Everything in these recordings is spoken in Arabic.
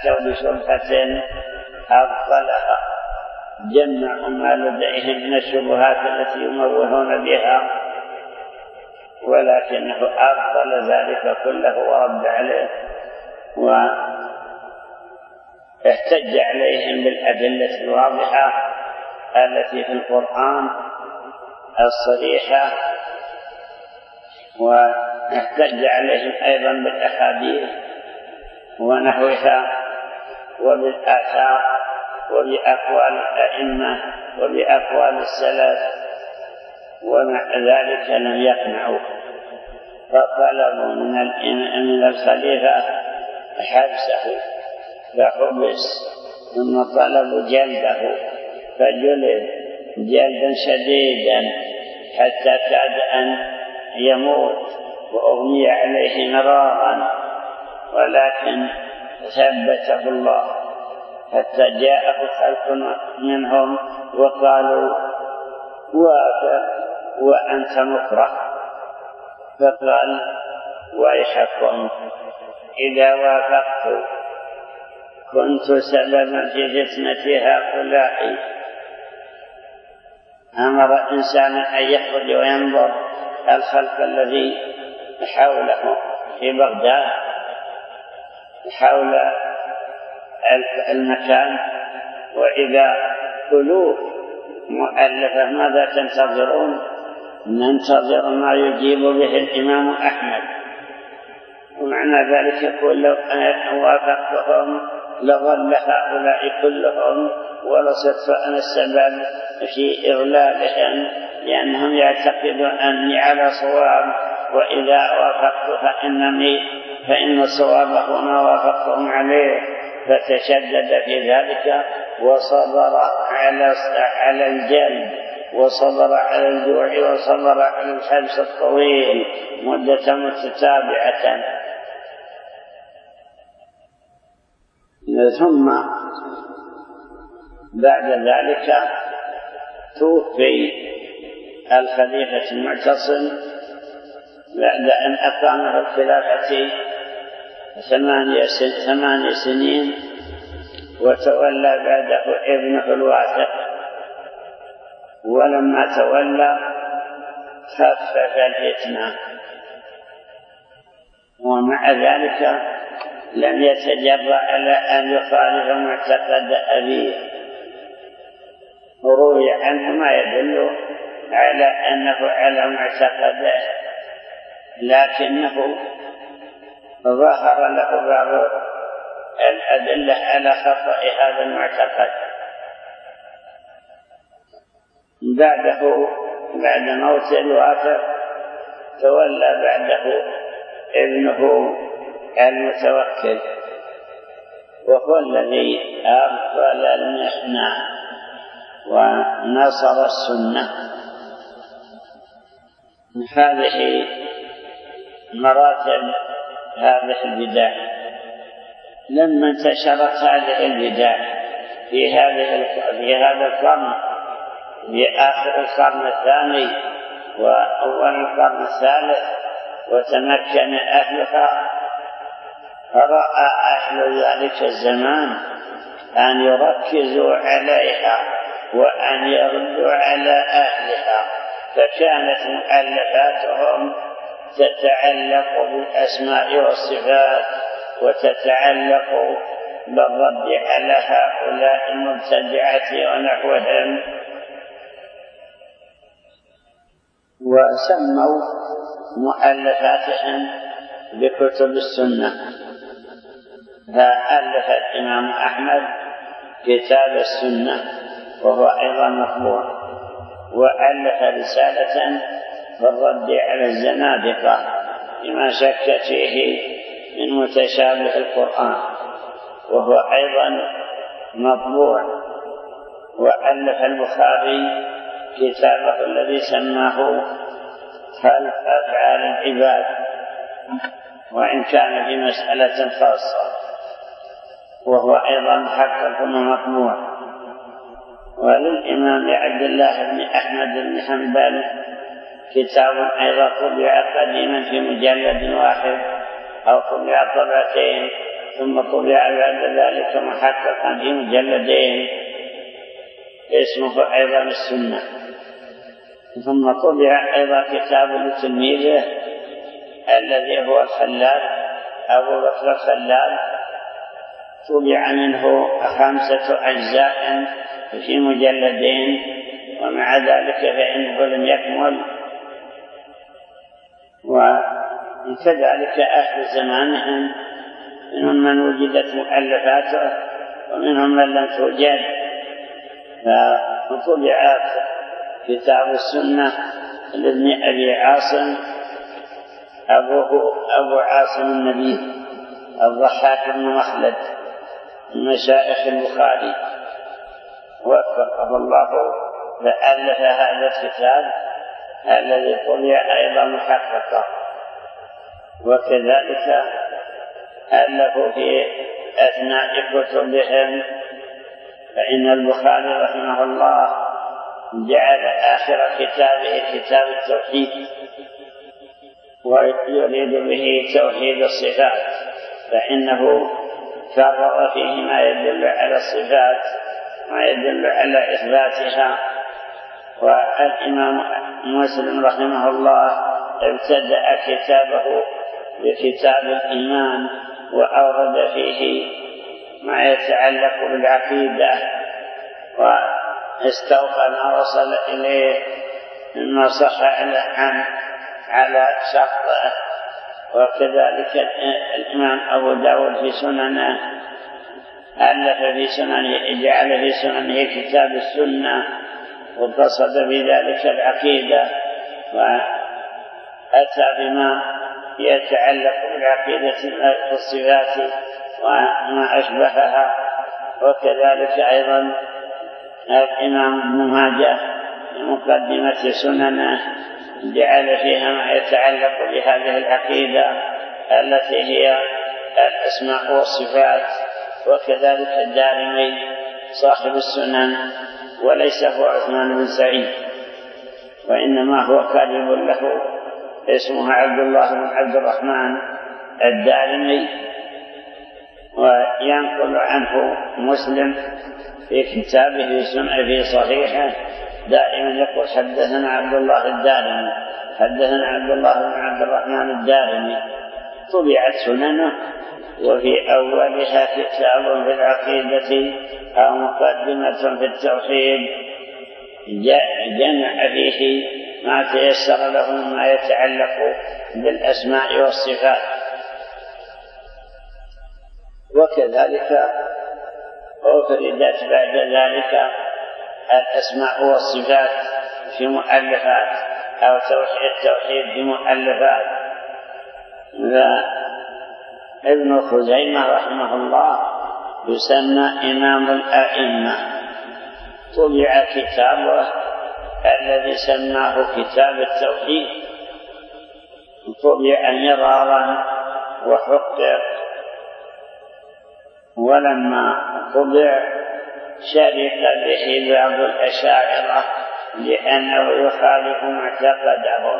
أتوا بشبهة أبطلها، جمعوا ما لديهم من الشبهات التي يموهون بها، ولكنه أبطل ذلك كله ورد عليه واحتج عليهم بالأدلة الواضحة التي في القرآن الصريحة، واحتج عليهم أيضا بالأحاديث ونحوها وبالآثار وبأقوال الأئمة وبأقوال السلف، ومع ذلك لم يقنعوا، فطلبوا من الخليفة حبسه فحبس، ثم طلبوا جلده فجلد جلدا شديدا حتى كاد أن يموت وأغمي عليه مرارا، ولكن ثبته الله حتى جاءه خلق منهم وقالوا وأنت مكره، فقال ويحكم إذا وافقت كنت سببا في فتنة هؤلاء. أمر إنسانا أن يخرج وينظر الخلق الذي حوله في بغداد حول المكان، وإذا ألوف مؤلفة ماذا تنتظرون؟ ننتظر ما يجيب به الإمام أحمد. ومعنى ذلك يقول لو أنا وافقتهم لظل هؤلاء كلهم ولصرت أنا السبب في إغلالهم، لأنهم يعتقدون أني على صواب، وإذا وافقت فإن صوابه ما وافقتهم عليه. فتشدد في ذلك وصبر على الجلد، وصبر على الجوع، وصبر على الحبس الطويل مدة متتابعة. ثم بعد ذلك توفي الخليفة المعتصم بعد أن أقام الخلافة 8 سنين، وتولى بعده ابنه الواثق، ولما تولى خفف الفتنة، ومع ذلك لم يتجرأ على أن يخالف معتقد أبيه. روي عنه ما يدل على أنه على معتقده، لكنه ظهر له بعض الأدلة على خطأ هذا المعتقد. بعد موت الواثق تولى بعده ابنه المتوكل، وهو الذي أبطل المحنة ونصر السنة. هذه مراتب هذه البدع. لما انتشرت هذه البدع في هذا القرن، في آخر القرن الثاني وأول القرن الثالث، وتمكن أهلها، فرأى أهل ذلك الزمان أن يركزوا عليها وأن يردوا على أهلها، فكانت مؤلفاتهم تتعلق بالأسماء والصفات، وتتعلق بالرد على هؤلاء المبتدعة ونحوهم، وسموا مؤلفاتهم بكتب السنة. فألف الإمام أحمد كتاب السنة وهو أيضا مطبوع، وألف رسالة في الرد على الزنادقة بما شك فيه من متشابه القرآن، وهو أيضا مطبوع. وألف البخاري كتابه الذي سماه خلق أفعال العباد، وإن كان في مسألة خاصة، وهو أيضا محقق ومطبوع. وللإمام عبد الله بن أحمد بن حنبل كتاب أيضا طبع قديما في مجلد واحد أو طبع طبعتين ثم طبع بعد ذلك محققا في مجلدين اسمه أيضا السنة. ثم طبع أيضا كتاب لتلميذه الذي هو الخلال أبو بكر الخلال، طبع منه 5 أجزاء في مجلدين، ومع ذلك فإنه لم يكمل. وكذلك أهل زمانهم منهم من وجدت مؤلفاته ومنهم من لم توجد، فطبع كتاب السنة لابن أبي عاصم أبو عاصم النبي الضحاك بن مخلد من مشايخ البخاري وفقه الله، فألف هذا الكتاب الذي طبع أيضا محققا. وكذلك ألفوا في أثناء كتبهم، فإن البخاري رحمه الله جعل آخر كتابه كتاب التوحيد، ويريد به توحيد الصفات، فإنه كرر فيه ما يدل على الصفات ما يدل على إثباتها. والإمام مسلم رحمه الله ابتدأ كتابه بكتاب الإيمان، وأورد فيه ما يتعلق بالعقيدة، واستوفى ما وصل إليه مما صح على شرطه. وكذلك الإمام أبو داود في سننه ألف في سننه، جعل في سننه كتاب السنة، وقصد بذلك العقيدة، وأتى بما يتعلق بالعقيدة في الصفات وما أشبهها. وكذلك أيضا الإمام ابن ماجه مقدمة سننه جعل فيها ما يتعلق بهذه العقيدة التي هي الأسماء والصفات. وكذلك الدارمي صاحب السنن، وليس هو عثمان بن سعيد، وإنما هو كاتب له اسمه عبد الله بن عبد الرحمن الدارمي. وينقل عنه مسلم في كتابه في صحيحه دائما يقول حدثنا عبد الله الدارمي، حدثنا عبد الله بن عبد الرحمن الدارمي. طبعت سننه، وفي أولها كتاب في العقيدة أو مقدمة في التوحيد، جمع فيه ما تيسر له مما يتعلق بالأسماء والصفات. وكذلك أفردت بعد ذلك الأسماء والصفات في مؤلفات، أو التوحيد في مؤلفات. ابن خزيمة رحمه الله يسمى إمام الأئمة، طبع كتابه الذي سماه كتاب التوحيد، طبع مرارا وحقق. ولما طبع شرك به بعض الأشاعرة لأنه يخالف معتقدهم،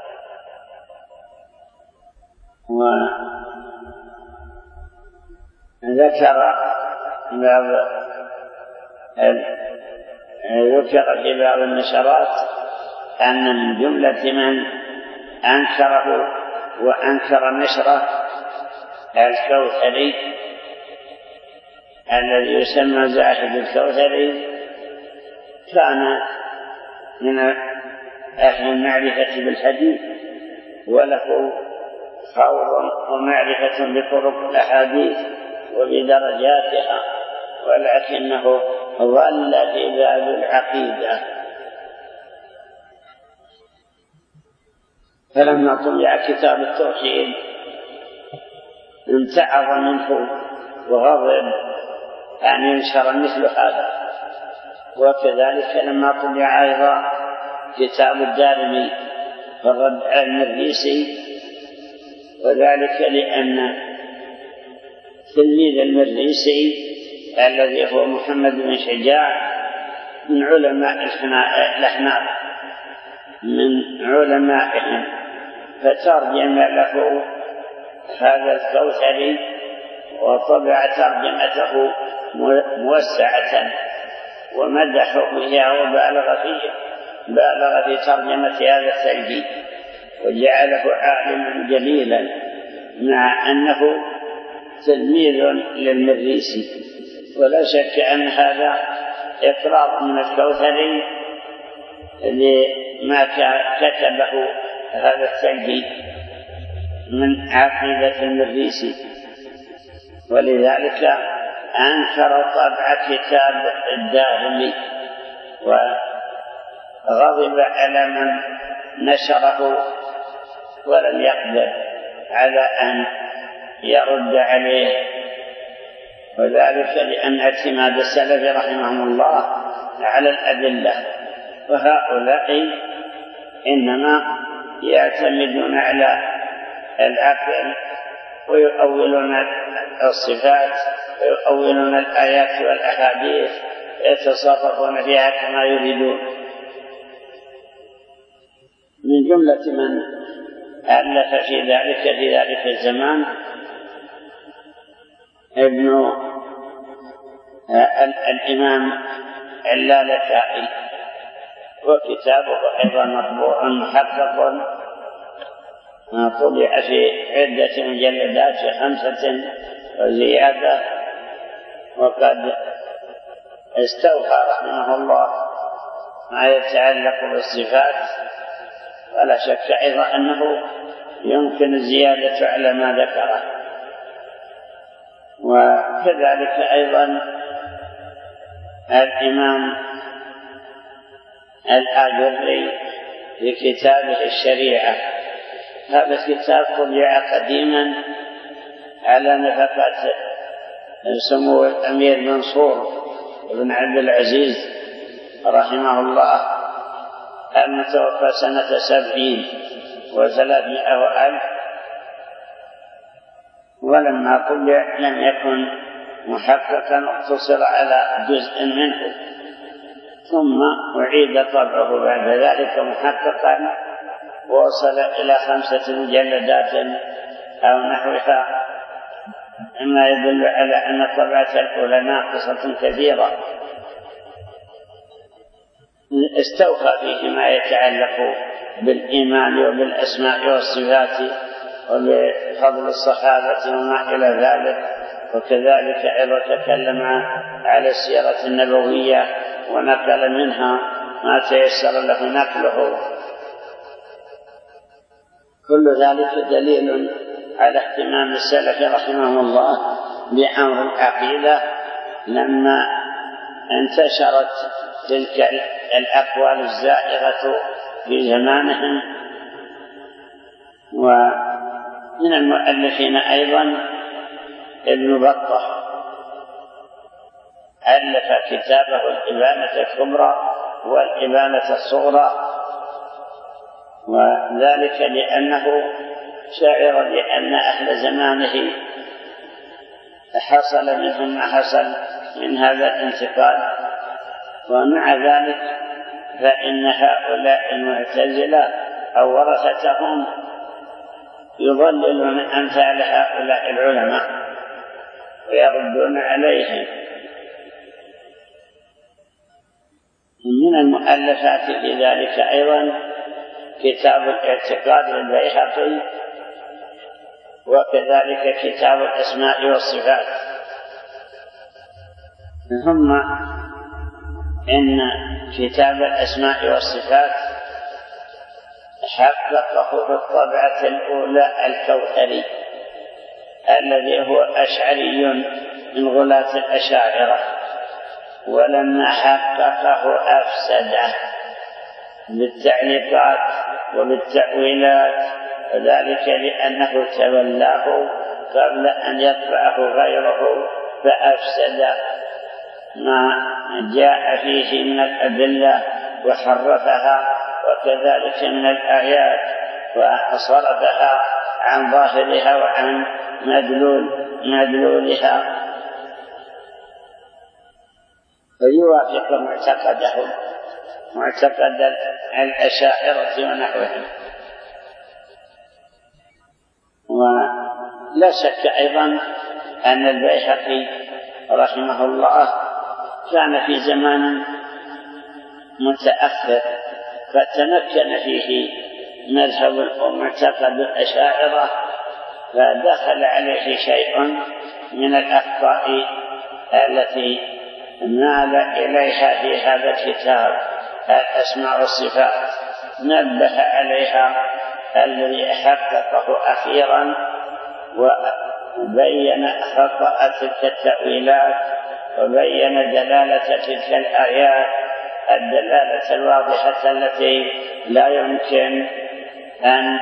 ذكر في بعض النشرات أن من جملة من أنكره وأنكر نشره الكوثري الذي يسمى زاهد الكوثري، كان من أهل المعرفة بالحديث، وله خوض ومعرفة بطرق الأحاديث وبدرجاتها، ولكنه ظل في باب العقيدة. فلما طبع كتاب التوحيد امتعض منه وغضب أن ينشر مثل هذا. وكذلك لما طبع أيضا كتاب الدارمي فالرد على المريسي، وذلك لأن تلميذ المريسي الذي هو محمد بن شجاع من علماء الأحناف، من علمائهم، فترجم له هذا الكوثري وطبع ترجمته موسعة ومدحه فيها بالغ في ترجمة هذا الثلجي وجعله عالما جليلا مع أنه تلميذ للمريسي. ولا شك أن هذا إقرار من الكوثري لما كتبه هذا الثلجي من عقيدة المريسي، ولذلك أنكر طبع كتاب الدارمي وغضب على من نشره ولم يقدر على أن يرد عليه، وذلك لأن اعتماد السلف رحمهم الله على الأدلة، وهؤلاء إنما يعتمدون على العقل ويؤولون الصفات ويؤولون الآيات والأحاديث يتصرفون فيها كما يريدون. من جملة من ألف في ذلك الزمان ابن الإمام اللالكائي، وكتابه أيضا مطبوع محقق طبع في عدة مجلدات 5 وزيادة، وقد استوفى رحمه الله ما يتعلق بالصفات، ولا شك أيضا أنه يمكن الزيادة على ما ذكره. وكذلك أيضا الإمام الآجري في كتابه الشريعة، هذا الكتاب طبع قديما على نفقات سمو الأمير منصور بن عبد العزيز رحمه الله المتوفى سنة 70 و300 ولما طبع لم يكن محققا واقتصر على جزء منه، ثم أعيد طبعه بعد ذلك محققا ووصل إلى 5 مجلدات أو نحوها، مما يدل على أن الطبعة الأولى ناقصة كثيرة. استوفى فيه ما يتعلق بالإيمان وبالأسماء والصفات وبفضل الصحابة وما إلى ذلك، وكذلك أيضا تكلم على السيرة النبوية ونقل منها ما تيسر له نقله. كل ذلك دليل على اهتمام السلف رحمهم الله بأمر العقيدة لما انتشرت تلك الأقوال الزائغة في زمانهم. ومن المؤلفين أيضا ابن بطة ألف كتابه الإبانة الكبرى والإبانة الصغرى، وذلك لأنه شعر بأن أهل زمانه حصل منهم ما حصل من هذا الانتقال، ومع ذلك فإن هؤلاء المعتزلة أو ورثتهم يضللون أمثال هؤلاء العلماء ويردون عليهم. من المؤلفات في ذلك أيضا كتاب الاعتقاد للبيهقي، وكذلك كتاب الأسماء والصفات. ثم إن كتاب الأسماء والصفات حققه في الطبعة الأولى الكوثري الذي هو أشعري من غلاة الأشاعرة، ولما حققه أفسده بالتعليقات وبالتأويلات، وذلك لأنه تولاه قبل أن يطبعه غيره فأفسد ما جاء فيه من الأدلة وحرفها، وكذلك من الآيات وصرفها عن ظاهرها وعن مدلولها، فيوافق معتقدهم معتقد الأشاعرة ونحوهم. ولا شك أيضا أن البيهقي رحمه الله كان في زمان متأخر فتمكن فيه مذهب ومعتقد الأشاعرة، فدخل عليه شيء من الأخطاء التي مال إليها في هذا الكتاب الأسماء والصفات، نبه عليها الذي حققه أخيرا وبين خطأ تلك التأويلات وبين دلالة تلك الآيات الدلالة الواضحة التي لا يمكن أن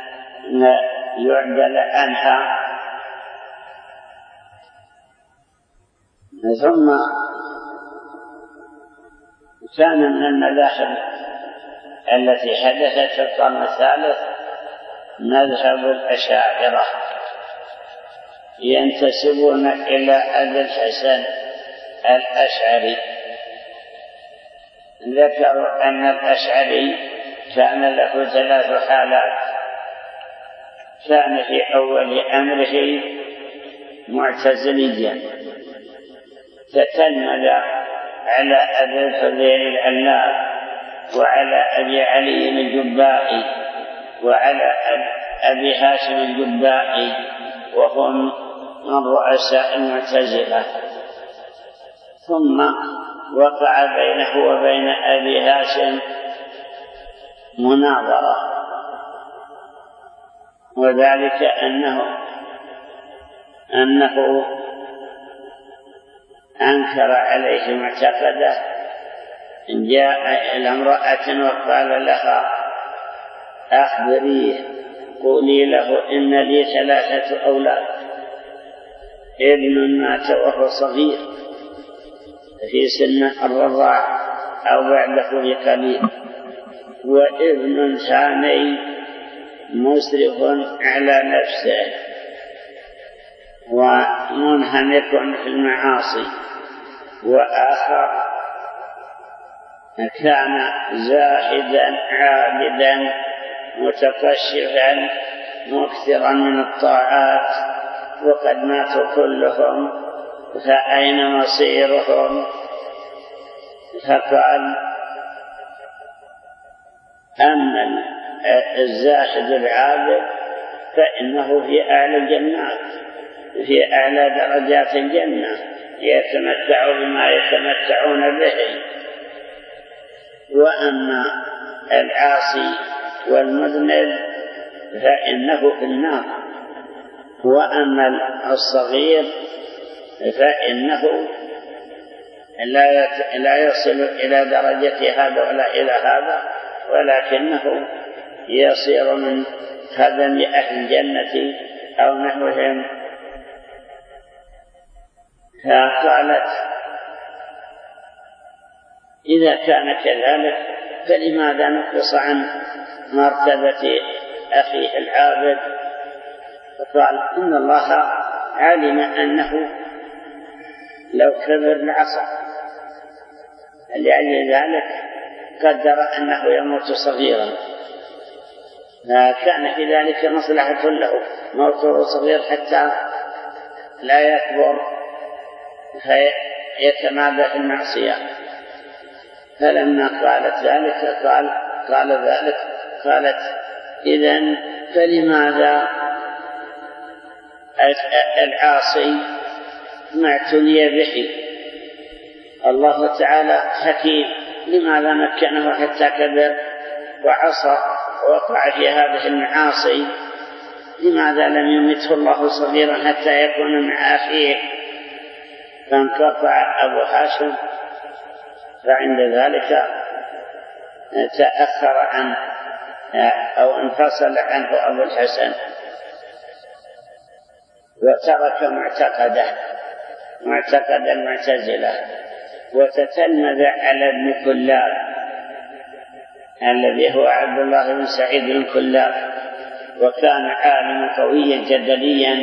يعدل عنها. ثم كان من المذاهب التي حدثت في القرن الثالث مذهب الأشاعرة، ينتسبون إلى أبي الحسن الأشعري. ذكروا أن الأشعري كان له 3 حالات. كان في أول أمره معتزليا، تتلمذ على أبي الفضيل العلاف وعلى أبي علي الجبائي وعلى أبي هاشم الجبائي، وهم من رؤساء المعتزلة. ثم وقع بينه وبين أبي هاشم مناظرة، وذلك أنه أنكر عليه معتقده. جاء إلى امرأة وقال لها أخبريه، قولي له إن لي 3 أولاد، ابن مات وهو صغير في سن الرضاع أو بعده بقليل، وابن ثاني مسرف على نفسه ومنهمك في المعاصي، وآخر كان زاهدا عابدا متقشفا مكثرا من الطاعات، وقد ماتوا كلهم، فأين مصيرهم؟ فقال أما الزاهد العابد فإنه في أعلى الجنات، في أعلى درجات الجنة، يتمتع بما يتمتعون به. وأما العاصي والمذنب فإنه في النار. وأما الصغير فإنه لا يصل إلى درجة هذا ولا إلى هذا، ولكنه يصير من خدم أهل الجنة أو نحوهم. فقالت إذا كان كذلك فلماذا نقص عن مرتبة أخيه العابد؟ فقال إن الله علم أنه لو كبر لعصى، لأجل ذلك قدر أنه يموت صغيرا، فكان في ذلك مصلحة له موته صغير حتى لا يكبر فيتمادى في المعصية. فلما قالت ذلك قالت إذن فلماذا العاصي ما اعتني به؟ الله تعالى حكيم، لماذا مكنه حتى كبر وعصى ووقع في هذه المعاصي؟ لماذا لم يمته الله صغيرا حتى يكون مع أخيه؟ فانقطع أبو هاشم، فعند ذلك تأخر عنه أو انفصل عنه أبو الحسن وترك معتقد المعتزلة، وتتلمذ على ابن كلاب الذي هو عبد الله بن سعيد بن كلاب، وكان عالما قويا جدليا،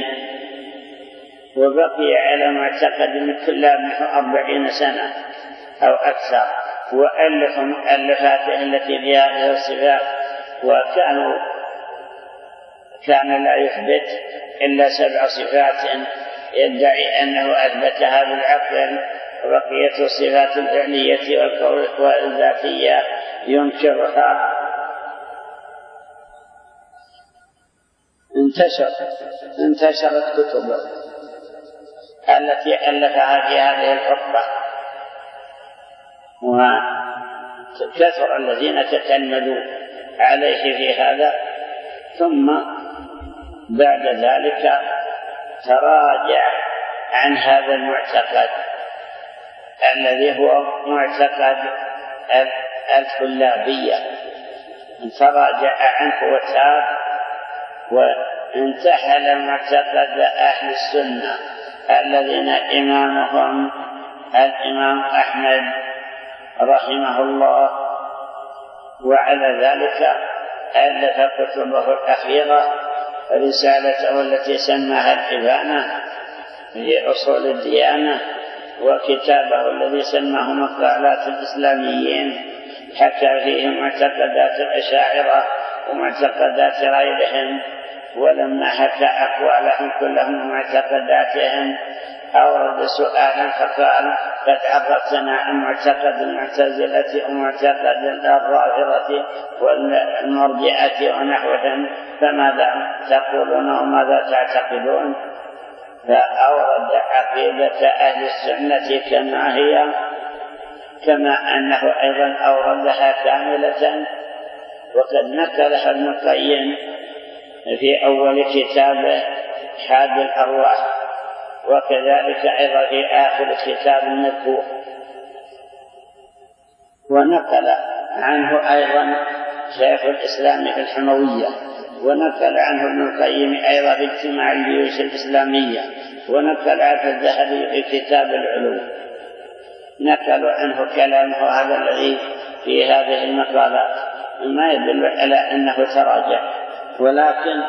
وبقي على معتقد ابن كلاب نحو 40 سنة أو أكثر، وألف مؤلفاته التي فيها هذه الصفات، كان لا يثبت إلا 7 صفات يدعي أنه أثبتها بالعقل، وبقية الصفات الفعلية والذاتية ينكرها. انتشرت كتب التي ألفها في هذه الحقبة، وكثر الذين تتلمذوا عليه في هذا، ثم بعد ذلك تراجع عن هذا المعتقد الذي هو معتقد الكلابية، تراجع عنه وتاب وانتحل معتقد أهل السنة الذين إمامهم الإمام أحمد رحمه الله. وعلى ذلك ألف كتبه الأخيرة، رسالته التي سماها الإبانة في أصول الديانة، وكتابه الذي سماه مقالات الإسلاميين، حكى فيه معتقدات الأشاعرة ومعتقدات غيرهم. ولما حكى أقوالهم كلهم ومعتقداتهم أورد سؤالا فقال: قد عرفتنا عن معتقد المعتزلة ومعتقد الرافضة والمرجئة ونحوهم، فماذا تقولون وماذا تعتقدون؟ فأورد عقيدة أهل السنة كما هي، كما أنه أيضا أوردها كاملة، وقد نقلها ابن القيم في أول كتابه حاد الأرواح، وكذلك أيضا في آخر كتاب المذكور. ونقل عنه أيضا شيخ الإسلام في الحموية، ونقل عنه ابن القيم أيضا في اجتماع الجيوش الإسلامية، ونقل عنه الذهبي في كتاب العلوم. نقلوا عنه كلامه هذا الذي في هذه المقالات، ما يدل على أنه تراجع، ولكن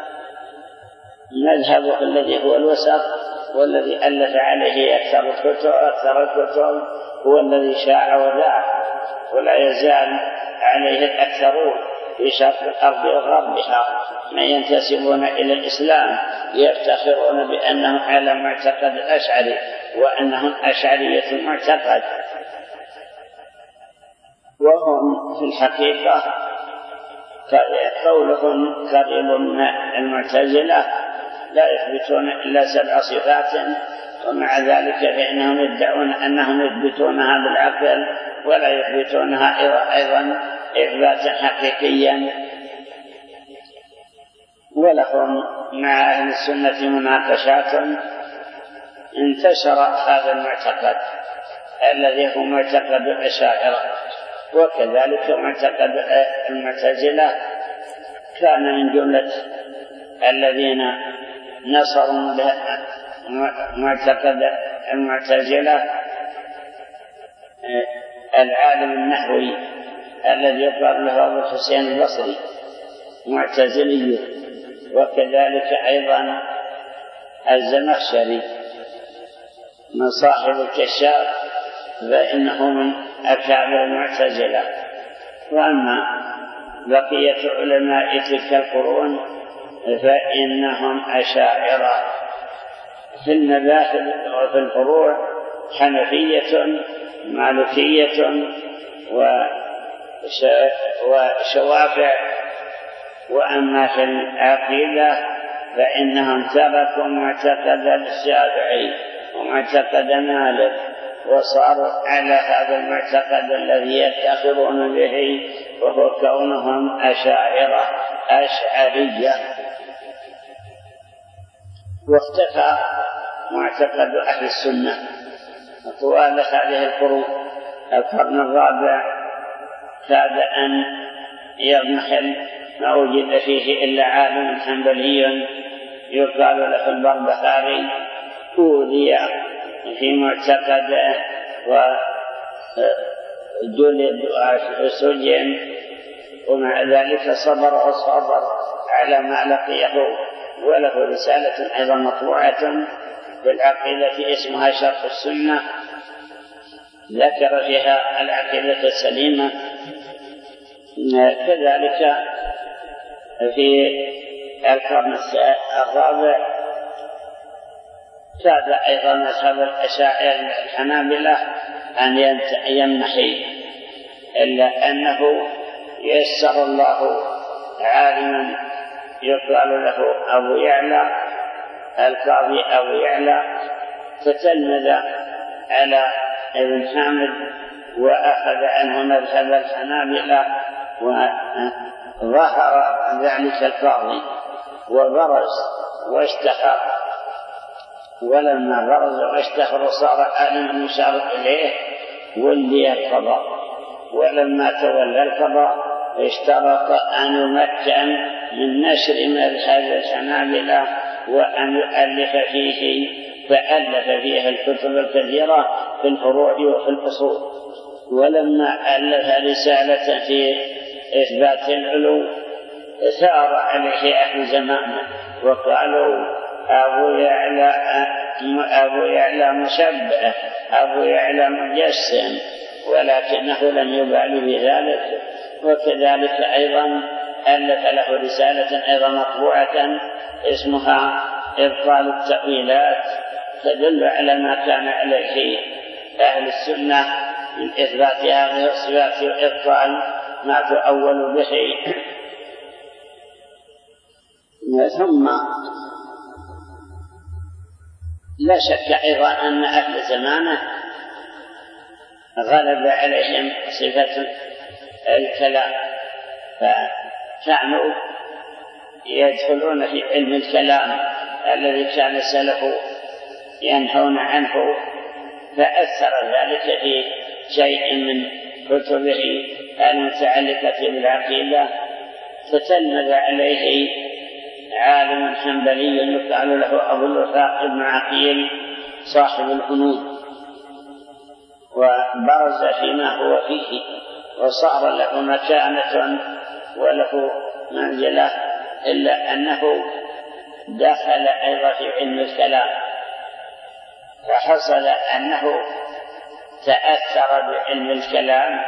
مذهبه الذي هو الوسط والذي ألف عليه أكثر الكتب هو الذي شاع وذاع، ولا يزال عليه الأكثرون في شرق الأرض وغربها من ينتسبون إلى الإسلام يفتخرون بأنهم على معتقد الأشعري وأنهم أشعرية المعتقد، وهم في الحقيقة قولهم قريب من المعتزلة، لا يثبتون إلا 7 صفات، ومع ذلك فإنهم يدعون أنهم يثبتونها بالعقل ولا يثبتونها أيضا إثباتا حقيقيا. ولهم مع أهل السنة مناقشات. انتشر هذا المعتقد الذي هو معتقد الأشاعرة، وكذلك معتقد المعتزلة كان من جملة الذين نصروا معتقد المعتزلة العالم النحوي الذي يقال له أبو الحسين البصري معتزلي، وكذلك أيضا الزمخشري من صاحب الكشاف، فإنه من أكابر المعتزلة. وأما بقية علماء تلك القرون فإنهم أشاعرة في المذاهب وفي الفروع، حنفية مالكية وشوافع. وأما في العقيدة فإنهم تركوا معتقد الشافعي ومعتقد مالك وصاروا على هذا المعتقد الذي يفتخرون به، وهو كونهم أشاعرة أشعرية. واختفى معتقد أهل السنة طوال هذه القرون. القرن الرابع كاد أن يضمحل، ما وجد فيه إلا عالم حنبلي يقال له البربهاري، أوذي في معتقده وجلد وسجن، ومع ذلك صبر وصبر على ما لقيه. وله رسالة أيضا مطبوعة بالعقيدة اسمها شرح السنة، ذكر فيها العقيدة السليمة. كذلك في القرن الرابع كاد أيضا مذهب الحنابلة أن ينحي، إلا أنه يسر الله عالما يقال له أبو يعلى القاضي أبو يعلى، فتلمذ على ابن حامد وأخذ عنه مذهب الحنابلة، وظهر ذلك القاضي وبرز واشتهر. ولما برز واشتهر صار عالما يشار إليه ولي القضاء، ولما تولى القضاء اشترط أن يمكن من نشر مذهب الحنابلة وأن يؤلف فيه، فألف فيه الكتب الكثيرة في الفروع وفي الأصول. ولما ألف رسالة في إثبات العلو ثار عليه أهل زمانه وقالوا أبو يعلى مشبه، أبو يعلى مجسم، ولكنه لم يبالي بذلك. وكذلك أيضا ألف له رسالة أيضا مطبوعة اسمها إبطال التأويلات، تدل على ما كان عليه أهل السنة من إثبات هذه الصفات وإبطال ما تؤول به. ثم لا شك أيضا أن أهل زمانه غلب عليهم صفة الكلام، فكانوا يدخلون في علم الكلام الذي كان السلف ينهون عنه، فأثر ذلك في شيء من كتبه المتعلقة بالعقيدة. فتلمذ عليه عالم حنبلي يقال له أبو الوفاق بن عقيل صاحب الهنود، وبرز فيما هو فيه وصار له مكانة وله منزلة، إلا أنه دخل أيضا في علم الكلام، فحصل أنه تأثر بعلم الكلام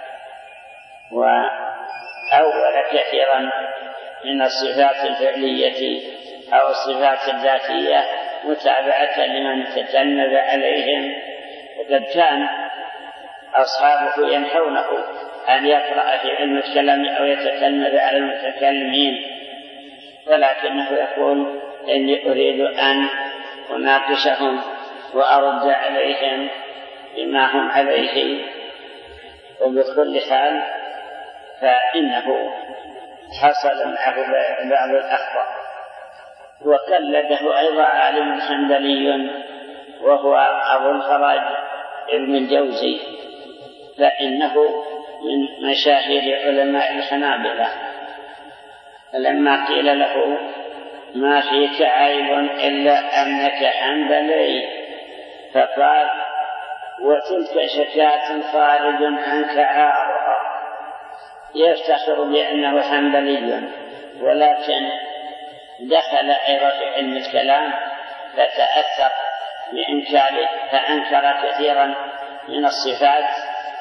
وأول كثيرا من الصفات الفعلية أو الصفات الذاتية متابعة لمن تتلمذ عليهم. وقد كان أصحابه ينحونه أن يقرأ في علم الكلام أو يتتلمذ على المتكلمين، ولكنه يقول إني أريد أن أناقشهم وأرد عليهم بما هم عليه. وبكل حال فإنه حصل معه بعض الأخطاء. وقلده أيضا عالم حنبلي وهو أبو الفرج ابن الجوزي، فإنه من مشاهير علماء الحنابلة. فلما قيل له ما فيك عيب إلا أنك حنبلي، فقال وتلك شكاة خارج عنك عارها، يفتخر بأنه حنبلي، ولكن دخل أيضا في علم الكلام فتأثر بإنكاره، فأنكر كثيرا من الصفات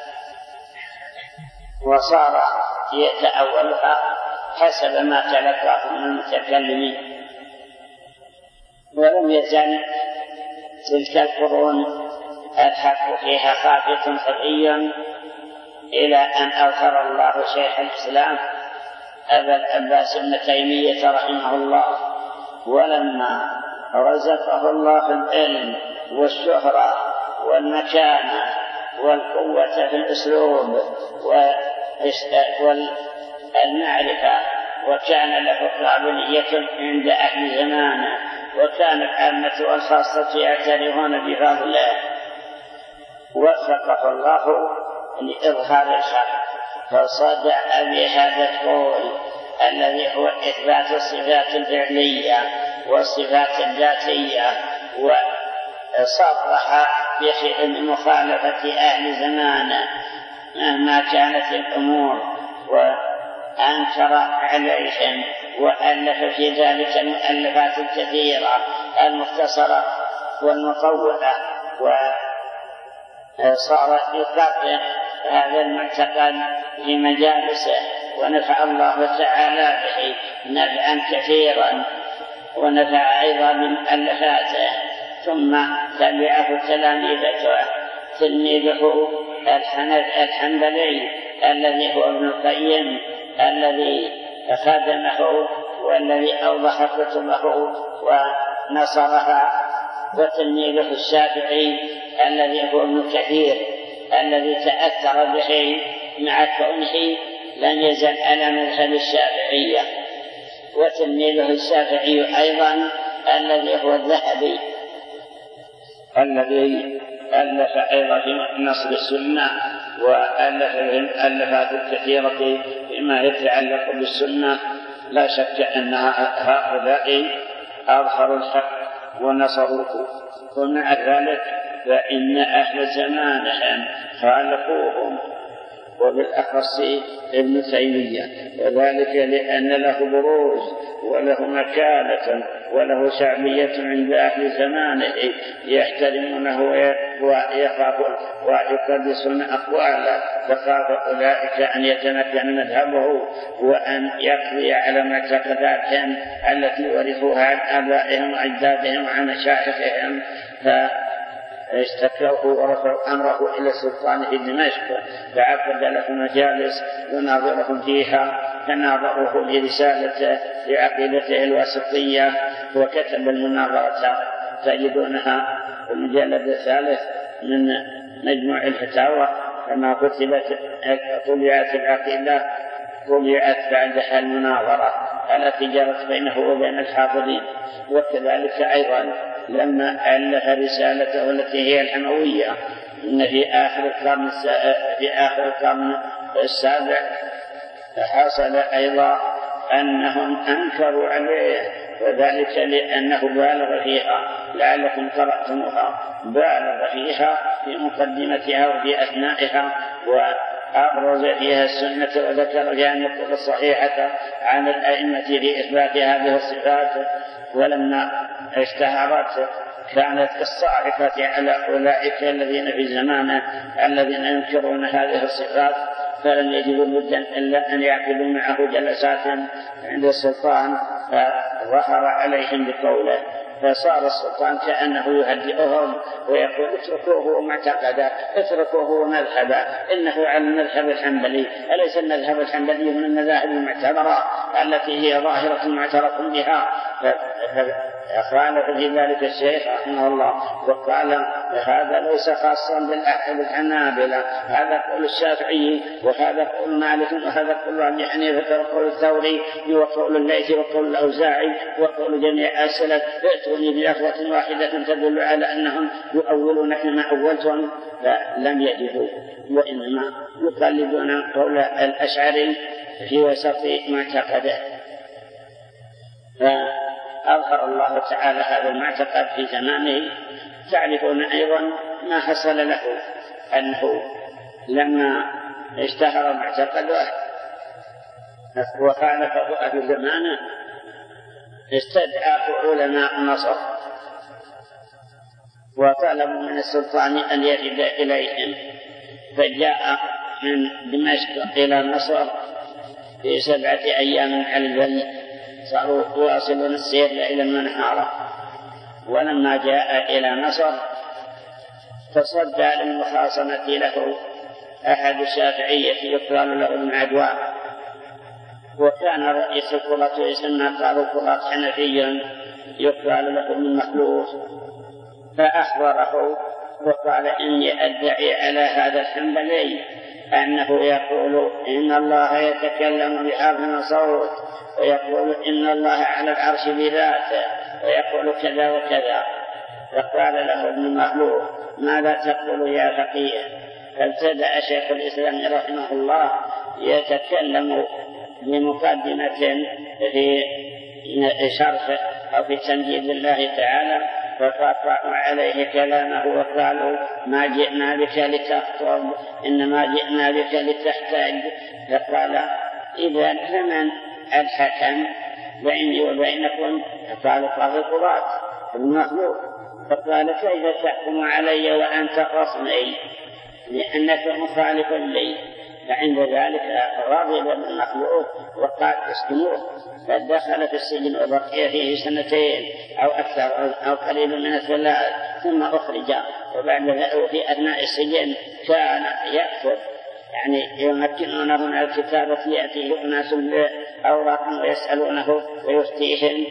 وصار يتأولها حسب ما تلقاه من المتكلمين. ولم يزل تلك القرون الحق فيها خافت خفي، إلى أن أظهر الله شيخ الإسلام أبا العباس بن تيمية رحمه الله. ولما رزقه الله العلم والشهرة والمكانة والقوة في الأسلوب والمعرفة، وكان له قابلية عند أهل زمانه، وكان العامة والخاصة يعترفون بفضله، وفقه الله لإظهار الحق، فصدع بهذا القول الذي هو إثبات الصفات الفعلية والصفات الذاتية، وصرح بمخالفة أهل زمانه مهما كانت الأمور، وأنكر عليهم، وألف في ذلك المؤلفات الكثيرة المختصرة والمطولة، وصار يقرر هذا المعتقد في مجالسه، ونفع الله تعالى به نفعا كثيرا، ونفع أيضا من مؤلفاته. ثم تبعه تلميذه الحنبلي الذي هو ابن القيم الذي خدمه والذي أوضح كتبه ونصرها، وتلميذه الشافعي الذي هو ابن كثير الذي تأثر به مع كونه لم يزل على مذهب الشافعية، وتلميذه الشافعي أيضا الذي هو الذهبي الذي ألف أيضا في نصر السنة، وألف ألفات كثيرة فيما يتعلق بالسنة. لا شك أن هؤلاء أظهروا الحق ونصروه، ومع ذلك فإن أهل زمانهم خالفوهم، وبالأخص ابن تيمية، وذلك لأن له بروز وله مكانة وله شعبية عند أهل زمانه يحترمونه ويخافون ويقدسون أقواله، فخاف أولئك أن يتمكن مذهبه وأن يقضي على معتقداتهم التي ورثوها عن آبائهم وأجدادهم وعن مشايخهم، اشتكوه ورفعوا أمره إلى السلطان في دمشق، فعقد له مجالس يناظرهم فيها، فناظروه برسالته لعقيدته الواسطية، وكتب المناظرة تجدونها في المجلد الثالث من مجموع الفتاوى كما كتبت. طبعت العقيدة طبعت بعدها المناظرة التي جرت بينه وبين الحافظين. وكذلك أيضا لما ألف رسالته التي هي الحموية إن في آخر القرن السابع حصل أيضا أنهم أنكروا عليه، وذلك لأنه بالغ فيها، لعلكم قرأتموها، بالغ فيها في مقدمتها وفي أثنائها، وأبرز فيها السنة وذكر فيها النقول الصحيحة عن الأئمة في إثبات هذه الصفات. ولما اشتهرت كانت الصاعقة على أولئك الذين في زمانه الذين ينكرون هذه الصفات، فلم يجدوا بدا إلا أن يعقدوا معه جلسات عند السلطان، فظهر عليهم بقوله، فصار السلطان كأنه يهدئهم ويقول اتركوه معتقدا، اتركوه مذهبا، إنه على المذهب الحنبلي، أليس المذهب الحنبلي من المذاهب المعتبرة التي هي ظاهرة معترف بها؟ خالف في ذلك الشيخ رحمه الله وقال هذا ليس خاصا بالحنابلة، هذا قول الشافعي وهذا قول مالك وهذا قول أبي حنيفة وقول الثوري وقول الليث وقول الأوزاعي وقول جميع السلف، ائتوني بلفظة واحدة تدل على أنهم يؤولون كما أولتم، فلم يجدوا، وإنما يقلدون قول الأشعري في وسط معتقده. فأظهر الله تعالى هذا المعتقد في زمانه. تعرفون أيضا ما حصل له، أنه لما اشتهر معتقده وخالفه أهل زمانه استدعاه علماء مصر وطلبوا من السلطان أن يرد إليهم، فجاء من دمشق إلى مصر في 7 أيام على البري، صاروا يواصلون السير إلى المنحارة. ولما جاء إلى مصر تصدى للمخاصمة له أحد الشافعية يقال له ابن عدوان، وكان رئيس القرى يسمى قاضي القرى حنفي يقال له ابن مخلوف، فأخبره وقال إني أدعي على هذا الحنبلي أنه يقول إن الله يتكلم بحرف صوت، ويقول إن الله على العرش بذاته، ويقول كذا وكذا. فقال له ابن مخلوف ماذا تقول يا فقيه؟ فابتدأ شيخ الإسلام رحمه الله يتكلم بمقدمة في شرح أو في تمجيد الله تعالى، فقطعوا عليه كلامه وقالوا ما جئنا بك لتخطب، إنما جئنا بك لتحتاج. فقال إذا فمن الحكم بيني وبينكم؟ فقال قاضي القضاة المخلوق. فقال كيف تحكم علي وأنت خصمي لأنك مخالف لي؟ فعند ذلك راضي بالمخلوق وقال اسكنوه، فدخل في السجن وبقي فيه 2 سنين أو أكثر أو قليل من 3 ثم أخرج. وبعد ذلك في أثناء السجن كان يكتب، يعني يمكنونه من الكتابة، يأتيه أناس بأوراق ويسألونه ويفتيهم.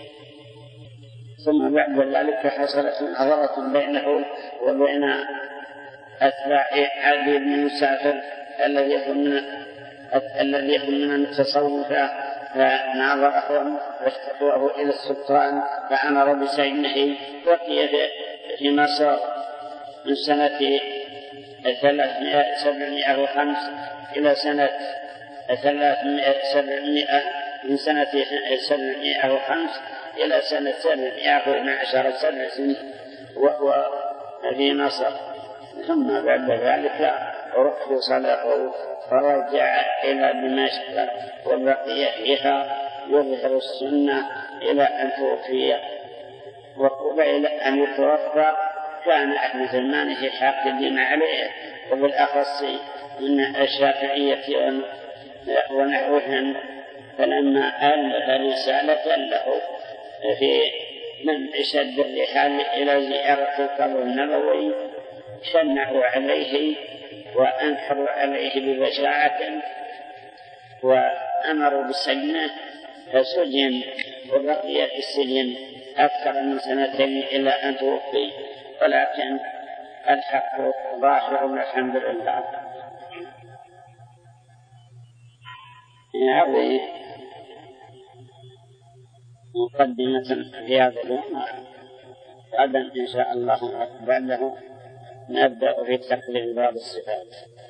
ثم بعد ذلك حصلت مناظرة بينه وبين أتباع علي بن مسافر الذي يكون من التصوف، فناظرهم واشتكوه إلى السلطان فأمر بسجنه. بقي في مصر من سنة 705 إلى سنة 300 من سنة 705 إلى سنة 712 7 سنين وهو في مصر. ثم بعد ذلك رخص له فرجع إلى دمشق وبقي فيها يظهر السنة إلى أن توفي. وقبل أن يتوفى كان أهل زمانه حاقدين عليه، وبالأخص من الشافعية ونحوهم، فلما ألف رسالة له في من شد الرحال إلى زيارة القبر النبوي شنعوا عليه وأنكروا عليه ببشاعة وأمروا بسجنه، فسجن وبقي في السجن أكثر من 2 إلى أن توفي. ولكن الحق ظاهر الحمد لله. هذه مقدمة في هذا اليوم. غدا إن شاء الله بعده نبدأ في تقرير باب الصفات.